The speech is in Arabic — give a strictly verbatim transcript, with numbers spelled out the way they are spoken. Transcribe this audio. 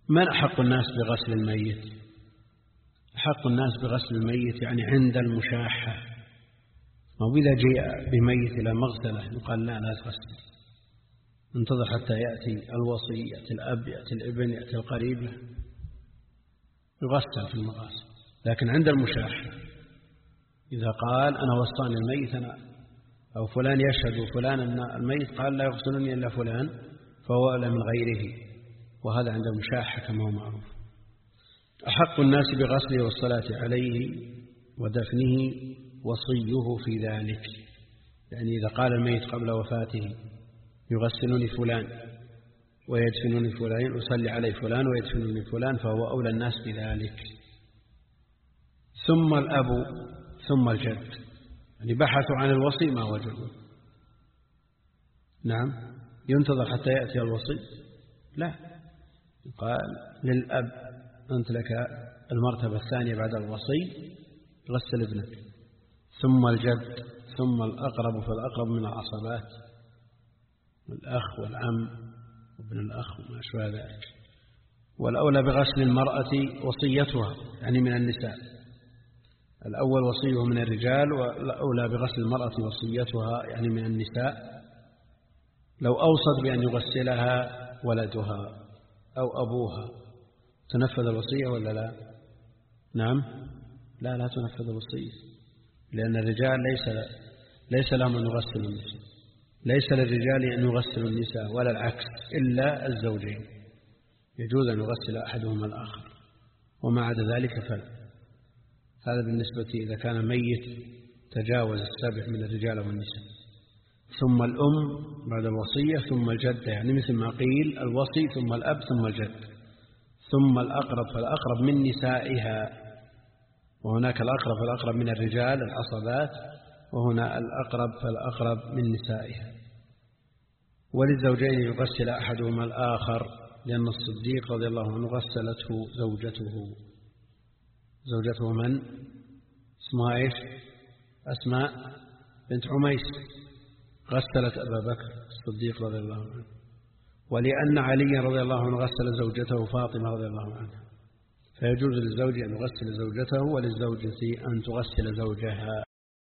من أحق الناس بغسل الميت؟ أحق الناس بغسل الميت يعني عند المشاحة. وإذا جاء بميت إلى مغسلة يقال لا لا تغسل، انتظر حتى يأتي الوصي، يأتي الأب، يأتي الابن، يأتي القريب، يغسل في المغاسل. لكن عند المشاحة إذا قال أنا وصاني الميت أنا أو فلان يشهد فلان أن الميت قال لا يغسلني إلا فلان فهو أولى من غيره، وهذا عند المشاحة كما هو معروف. أحق الناس بغسله والصلاة عليه ودفنه وصيه في ذلك، يعني إذا قال الميت قبل وفاته يغسلني فلان ويدفنني فلان، يصلي علي فلان ويدفنني فلان، فهو أولى الناس بذلك. ثم الأب ثم الجد، يعني بحثوا عن الوصي ما وجدوا. نعم، ينتظر حتى يأتي الوصي؟ لا، قال للأب أنت لك المرتبة الثانية بعد الوصي، غسل ابنك. ثم الجد، ثم الأقرب فالأقرب من العصبات، الأخ والعم وابن الأخ وما أشبه ذلك. والأولى بغسل المرأة وصيتها، يعني من النساء. الأول وصيه من الرجال، والأولى بغسل المرأة وصيتها يعني من النساء، لو أوصت بأن يغسلها ولدها أو أبوها تنفذ الوصية ولا لا؟ نعم، لا لا تنفذ الوصية، لأن الرجال ليس ليس لهم أن يغسلوا النساء، ليس للرجال أن يغسلوا النساء ولا العكس، إلا الزوجين يجوز أن يغسل أحدهما الآخر، وما عدا ذلك فلا. هذا بالنسبة إذا كان ميت تجاوز السبع من الرجال والنساء. ثم الأم بعد الوصية، ثم الجدة، يعني مثل ما قيل الوصي ثم الأب ثم الجد. ثم الأقرب فالأقرب من نسائها، وهناك الأقرب فالأقرب من الرجال العصبات، وهنا الأقرب فالأقرب من نسائها. وللزوجين يغسل أحدهما الآخر، لأن الصديق رضي الله عنه غسلته زوجته. زوجته من؟ اسمها إيش؟ أسماء بنت عميس، غسلت أبا بكر الصديق رضي الله عنه. ولأن علي رضي الله عنه غسل زوجته فاطمة رضي الله عنها، فيجوز للزوج أن يغسل زوجته وللزوجة أن تغسل زوجها.